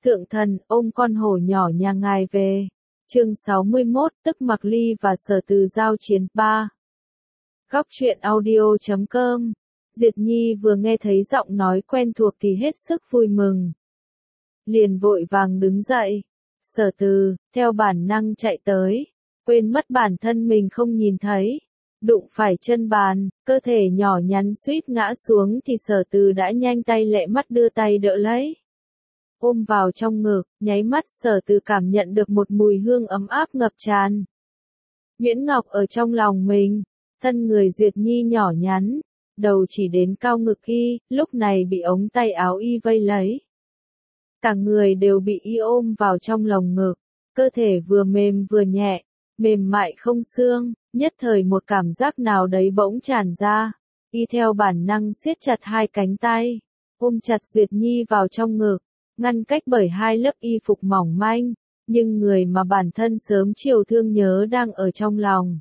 Thượng thần, ôm con hổ nhỏ nhà ngài về. Chương 61, tức Mạc Ly và Sở Từ giao chiến 3. Góc truyện audio.com. Diệt Nhi vừa nghe thấy giọng nói quen thuộc thì hết sức vui mừng. Liền vội vàng đứng dậy. Sở Từ, theo bản năng chạy tới. Quên mất bản thân mình không nhìn thấy. Đụng phải chân bàn, cơ thể nhỏ nhắn suýt ngã xuống thì Sở Từ đã nhanh tay lẹ mắt đưa tay đỡ lấy. Ôm vào trong ngực, nháy mắt Sở Từ cảm nhận được một mùi hương ấm áp ngập tràn. Nguyễn Ngọc ở trong lòng mình, thân người Duyệt Nhi nhỏ nhắn, đầu chỉ đến cao ngực y, lúc này bị ống tay áo y vây lấy. Cả người đều bị y ôm vào trong lồng ngực, cơ thể vừa mềm vừa nhẹ, mềm mại không xương, nhất thời một cảm giác nào đấy bỗng tràn ra, y theo bản năng siết chặt hai cánh tay, ôm chặt Duyệt Nhi vào trong ngực. Ngăn cách bởi hai lớp y phục mỏng manh, nhưng người mà bản thân sớm chiều thương nhớ đang ở trong lòng.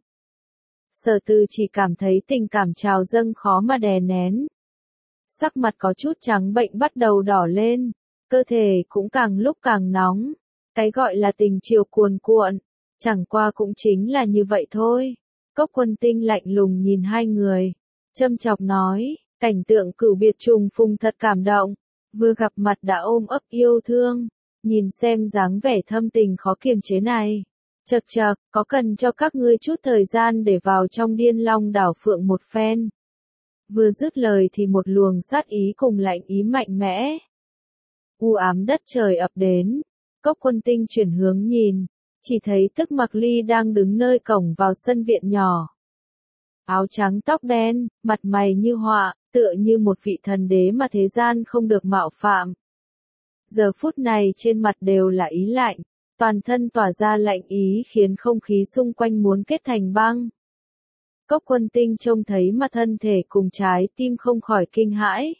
Sở Từ chỉ cảm thấy tình cảm trào dâng khó mà đè nén. Sắc mặt có chút trắng bệnh bắt đầu đỏ lên, cơ thể cũng càng lúc càng nóng. Cái gọi là tình chiều cuồn cuộn, chẳng qua cũng chính là như vậy thôi. Cốc Quân Tinh lạnh lùng nhìn hai người, châm chọc nói, cảnh tượng cửu biệt trùng phùng thật cảm động. Vừa gặp mặt đã ôm ấp yêu thương, nhìn xem dáng vẻ thâm tình khó kiềm chế này. Chậc chậc, có cần cho các ngươi chút thời gian để vào trong Điên Long đảo phượng một phen. Vừa dứt lời thì một luồng sát ý cùng lạnh ý mạnh mẽ. U ám đất trời ập đến, Cốc Quân Tinh chuyển hướng nhìn, chỉ thấy tức Mạc Ly đang đứng nơi cổng vào sân viện nhỏ. Áo trắng tóc đen, mặt mày như họa, tựa như một vị thần đế mà thế gian không được mạo phạm. Giờ phút này trên mặt đều là ý lạnh, toàn thân tỏa ra lạnh ý khiến không khí xung quanh muốn kết thành băng. Cốc Quân Tinh trông thấy mà thân thể cùng trái tim không khỏi kinh hãi.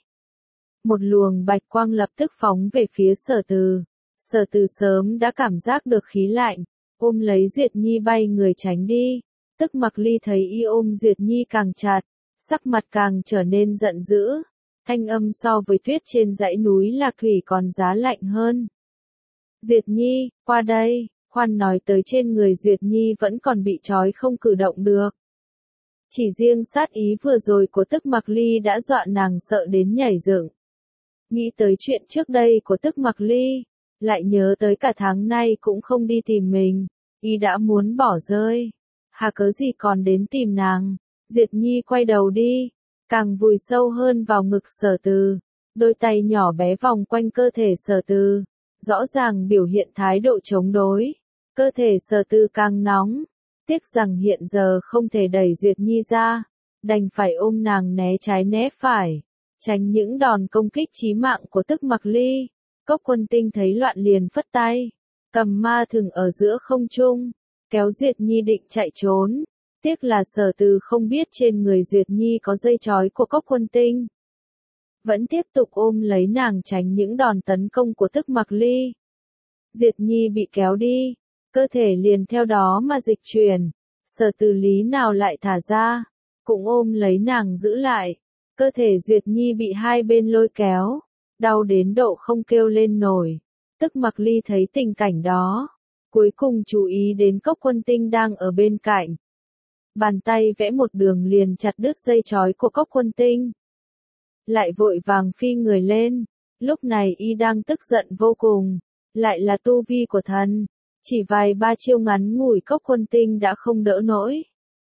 Một luồng bạch quang lập tức phóng về phía Sở Từ. Sở Từ sớm đã cảm giác được khí lạnh, ôm lấy Duyệt Nhi bay người tránh đi. Tức Mạc Ly thấy y ôm Duyệt Nhi càng chặt, sắc mặt càng trở nên giận dữ, thanh âm so với tuyết trên dãy núi Lạc Thủy còn giá lạnh hơn. Duyệt Nhi, qua đây, khoan nói tới trên người Duyệt Nhi vẫn còn bị trói không cử động được. Chỉ riêng sát ý vừa rồi của tức Mạc Ly đã dọa nàng sợ đến nhảy dựng. Nghĩ tới chuyện trước đây của tức Mạc Ly, lại nhớ tới cả tháng nay cũng không đi tìm mình, y đã muốn bỏ rơi. Hà cớ gì còn đến tìm nàng. Duyệt Nhi quay đầu đi, càng vùi sâu hơn vào ngực Sở Từ, đôi tay nhỏ bé vòng quanh cơ thể Sở Từ, rõ ràng biểu hiện thái độ chống đối. Cơ thể Sở Từ càng nóng, tiếc rằng hiện giờ không thể đẩy Duyệt Nhi ra, đành phải ôm nàng né trái né phải, tránh những đòn công kích chí mạng của tức Mạc Ly. Cốc Quân Tinh thấy loạn liền phất tay, cầm ma thừng ở giữa không trung, kéo Duyệt Nhi định chạy trốn. Tiếc là Sở Từ không biết trên người Duyệt Nhi có dây trói của Cốc Quân Tinh. Vẫn tiếp tục ôm lấy nàng tránh những đòn tấn công của tức Mạc Ly. Duyệt Nhi bị kéo đi, cơ thể liền theo đó mà dịch chuyển. Sở Từ lý nào lại thả ra, cũng ôm lấy nàng giữ lại. Cơ thể Duyệt Nhi bị hai bên lôi kéo, đau đến độ không kêu lên nổi. Tức Mạc Ly thấy tình cảnh đó, cuối cùng chú ý đến Cốc Quân Tinh đang ở bên cạnh. Bàn tay vẽ một đường liền chặt đứt dây trói của Cốc Quân Tinh. Lại vội vàng phi người lên, lúc này y đang tức giận vô cùng, lại là tu vi của thần, chỉ vài ba chiêu ngắn ngủi Cốc Quân Tinh đã không đỡ nổi.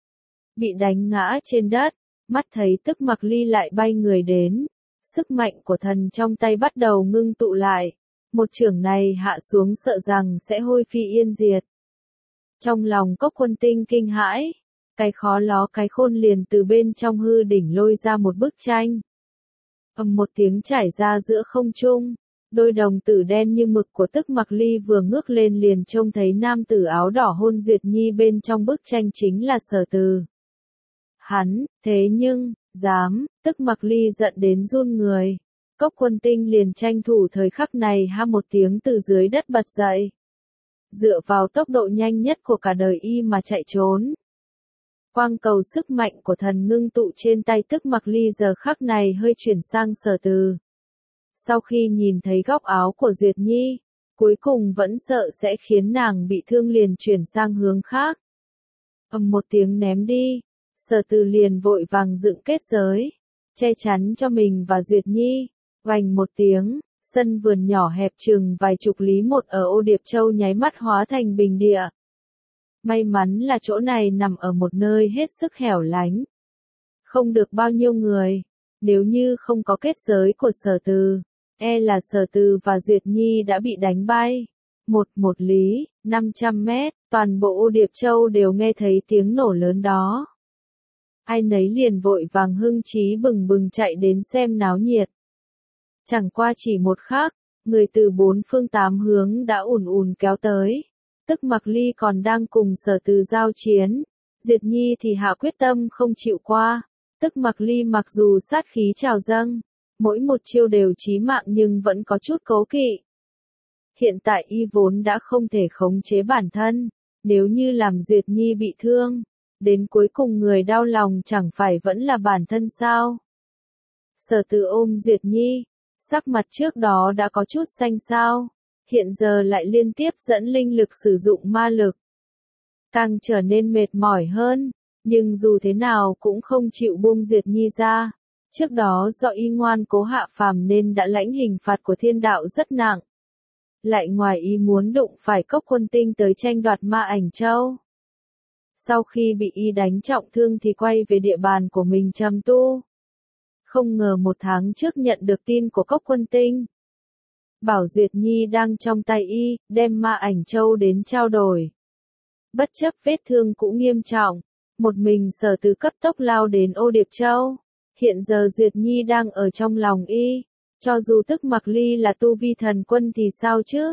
Bị đánh ngã trên đất, mắt thấy tức Mạc Ly lại bay người đến, sức mạnh của thần trong tay bắt đầu ngưng tụ lại, một chưởng này hạ xuống sợ rằng sẽ hôi phi yên diệt. Trong lòng Cốc Quân Tinh kinh hãi. Cái khó ló cái khôn liền từ bên trong hư đỉnh lôi ra một bức tranh. Ầm một tiếng trải ra giữa không trung, đôi đồng tử đen như mực của tức Mạc Ly vừa ngước lên liền trông thấy nam tử áo đỏ hôn Duyệt Nhi bên trong bức tranh chính là Sở Từ. Hắn, thế nhưng, dám, tức Mạc Ly giận đến run người. Cốc Quân Tinh liền tranh thủ thời khắc này ha một tiếng từ dưới đất bật dậy. Dựa vào tốc độ nhanh nhất của cả đời y mà chạy trốn. Quang cầu sức mạnh của thần ngưng tụ trên tay tức Mạc Ly giờ khắc này hơi chuyển sang Sở Từ. Sau khi nhìn thấy góc áo của Duyệt Nhi, cuối cùng vẫn sợ sẽ khiến nàng bị thương liền chuyển sang hướng khác. Một tiếng ném đi, Sở Từ liền vội vàng dựng kết giới, che chắn cho mình và Duyệt Nhi. Oành một tiếng, sân vườn nhỏ hẹp chừng vài chục lý một ở Ô Điệp Châu nháy mắt hóa thành bình địa. May mắn là chỗ này nằm ở một nơi hết sức hẻo lánh. Không được bao nhiêu người, nếu như không có kết giới của Sở Từ, e là Sở Từ và Duyệt Nhi đã bị đánh bay. Một lý, 500 mét, toàn bộ Ô Điệp Châu đều nghe thấy tiếng nổ lớn đó. Ai nấy liền vội vàng hưng trí bừng bừng chạy đến xem náo nhiệt. Chẳng qua chỉ một khắc, người từ bốn phương tám hướng đã ùn ùn kéo tới. Tức Mặc Ly còn đang cùng Sở Từ giao chiến, Duyệt Nhi thì hạ quyết tâm không chịu qua. Tức Mặc Ly mặc dù sát khí trào dâng, mỗi một chiêu đều chí mạng nhưng vẫn có chút cố kỵ. Hiện tại y vốn đã không thể khống chế bản thân, nếu như làm Duyệt Nhi bị thương, đến cuối cùng người đau lòng chẳng phải vẫn là bản thân sao? Sở Từ ôm Duyệt Nhi, sắc mặt trước đó đã có chút xanh xao, hiện giờ lại liên tiếp dẫn linh lực sử dụng ma lực. Càng trở nên mệt mỏi hơn, nhưng dù thế nào cũng không chịu buông Duyệt Nhi ra. Trước đó do y ngoan cố hạ phàm nên đã lãnh hình phạt của thiên đạo rất nặng. Lại ngoài ý muốn đụng phải Cốc Quân Tinh tới tranh đoạt Ma Ảnh Châu. Sau khi bị y đánh trọng thương thì quay về địa bàn của mình trầm tu. Không ngờ một tháng trước nhận được tin của Cốc Quân Tinh. Bảo Duyệt Nhi đang trong tay y, đem Ma Ảnh Châu đến trao đổi. Bất chấp vết thương cũng nghiêm trọng, một mình Sở Từ cấp tốc lao đến Ô Điệp Châu. Hiện giờ Duyệt Nhi đang ở trong lòng y, cho dù Tức Mặc Ly là tu vi thần quân thì sao chứ?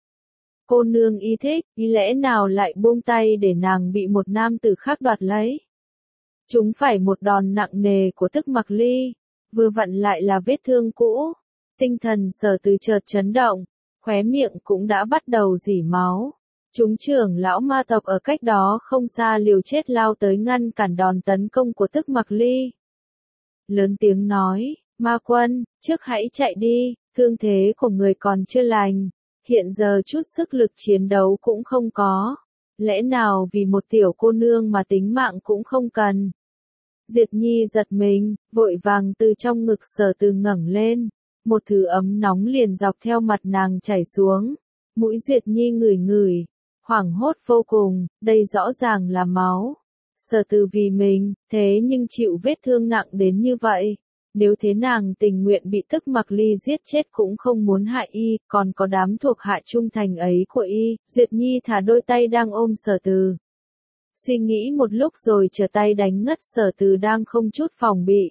Cô nương y thích, y lẽ nào lại buông tay để nàng bị một nam tử khác đoạt lấy? Chúng phải một đòn nặng nề của Tức Mặc Ly, vừa vặn lại là vết thương cũ. Tinh thần Sở Từ chợt chấn động, khóe miệng cũng đã bắt đầu rỉ máu. Chúng trưởng lão ma tộc ở cách đó không xa liều chết lao tới ngăn cản đòn tấn công của Tức Mặc Ly. Lớn tiếng nói, Ma Quân, trước hãy chạy đi, thương thế của người còn chưa lành, hiện giờ chút sức lực chiến đấu cũng không có, lẽ nào vì một tiểu cô nương mà tính mạng cũng không cần. Duyệt Nhi giật mình, vội vàng từ trong ngực Sở Từ ngẩng lên, một thứ ấm nóng liền dọc theo mặt nàng chảy xuống, mũi Duyệt Nhi ngửi ngửi, hoảng hốt vô cùng, đây rõ ràng là máu. Sở Từ vì mình, thế nhưng chịu vết thương nặng đến như vậy. Nếu thế nàng tình nguyện bị Tức Mặc Ly giết chết cũng không muốn hại y, còn có đám thuộc hạ trung thành ấy của y. Duyệt Nhi thả đôi tay đang ôm Sở Từ. Suy nghĩ một lúc rồi trở tay đánh ngất Sở Từ đang không chút phòng bị.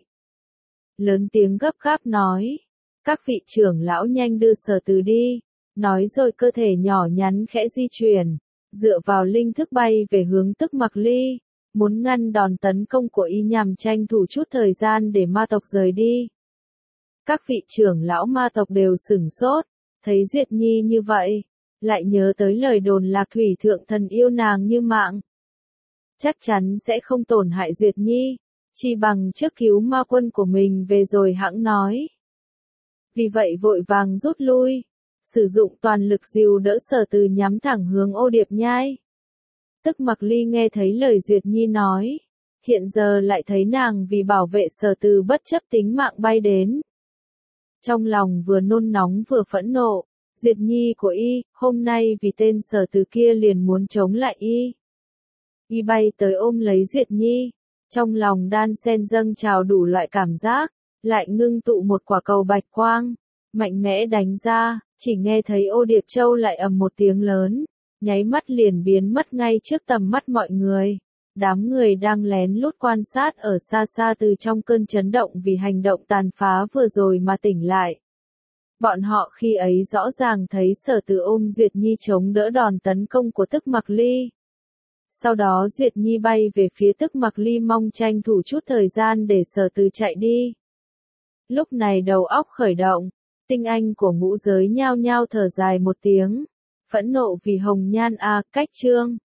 Lớn tiếng gấp gáp nói, các vị trưởng lão nhanh đưa Sở Từ đi, nói rồi cơ thể nhỏ nhắn khẽ di chuyển, dựa vào linh thức bay về hướng Tức Mặc Ly. Muốn ngăn đòn tấn công của y nhằm tranh thủ chút thời gian để ma tộc rời đi. Các vị trưởng lão ma tộc đều sửng sốt, thấy Duyệt Nhi như vậy, lại nhớ tới lời đồn là Thủy Thượng Thần yêu nàng như mạng. Chắc chắn sẽ không tổn hại Duyệt Nhi, chỉ bằng trước cứu ma quân của mình về rồi hẵng nói. Vì vậy vội vàng rút lui, sử dụng toàn lực dìu đỡ Sở Từ nhắm thẳng hướng Ô Điệp Nhai. Tức Mặc Ly nghe thấy lời Duyệt Nhi nói, hiện giờ lại thấy nàng vì bảo vệ Sở Từ bất chấp tính mạng bay đến. Trong lòng vừa nôn nóng vừa phẫn nộ, Duyệt Nhi của y, hôm nay vì tên Sở Từ kia liền muốn chống lại y. Y bay tới ôm lấy Duyệt Nhi, trong lòng đan sen dâng trào đủ loại cảm giác, lại ngưng tụ một quả cầu bạch quang, mạnh mẽ đánh ra, chỉ nghe thấy Ô Điệp Châu lại ầm một tiếng lớn. Nháy mắt liền biến mất ngay trước tầm mắt mọi người. Đám người đang lén lút quan sát ở xa xa từ trong cơn chấn động vì hành động tàn phá vừa rồi mà tỉnh lại. Bọn họ khi ấy rõ ràng thấy Sở Từ ôm Duyệt Nhi chống đỡ đòn tấn công của Tức Mặc Ly. Sau đó Duyệt Nhi bay về phía Tức Mặc Ly mong tranh thủ chút thời gian để Sở Từ chạy đi. Lúc này đầu óc khởi động, tinh anh của ngũ giới nhao nhao thở dài một tiếng. Phẫn nộ vì hồng nhan cách trương.